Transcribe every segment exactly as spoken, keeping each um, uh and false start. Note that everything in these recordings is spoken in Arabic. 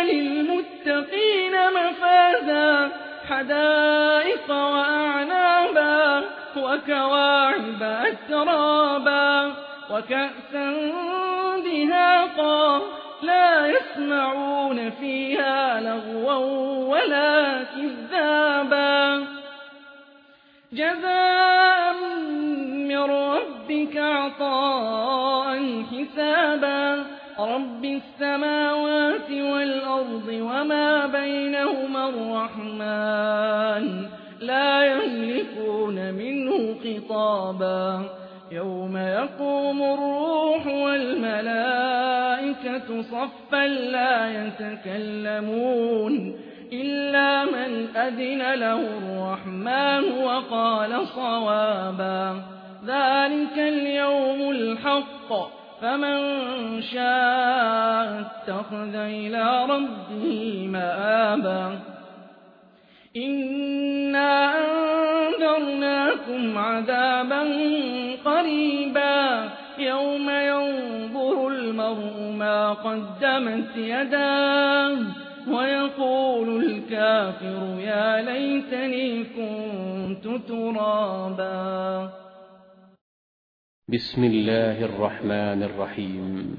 للمتقين مفازا حدائق وأعنابا وكواعب أترابا وكأسا دهاقا لا يسمعون فيها لغوا ولا كذابا جزاء من ربك عطاء حسابا رب السماوات والأرض وما بينهما الرحمن لا يملكون منه خطابا يوم يقوم الروح والملائكة صفا لا يتكلمون إلا من أذن له الرحمن وقال صوابا ذلك اليوم الحق فمن شاء اتخذ إلى ربه مآبا إنا أنذرناكم عذابا قريبا يوم ينظر المرء ما قدمت يداه ويقول الكافر يا ليتني كنت ترابا. بسم الله الرحمن الرحيم.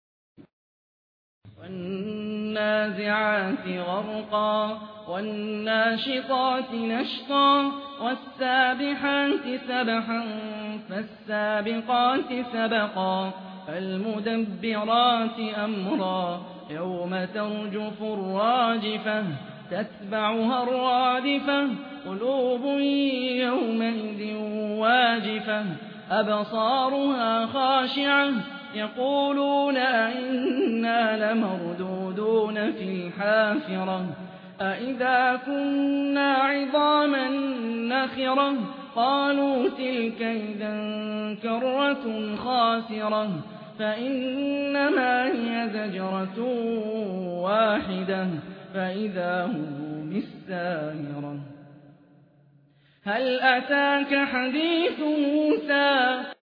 والنازعات غرقا والناشطات نشطا والسابحات سبحا فالسابقات سبقا فالمدبرات أمرا يوم ترجف الراجفة تتبعها الرادفة قلوب يومئذ واجفة أبصارها خاشعة يقولون أئنا لمردودون في الحافرة أئذا كنا عظاما نخرة قالوا تلك إذا كرة خاسرة فإنما هي زجرة واحدة فإذا هم بالساهرة هل أتاك حديث موسى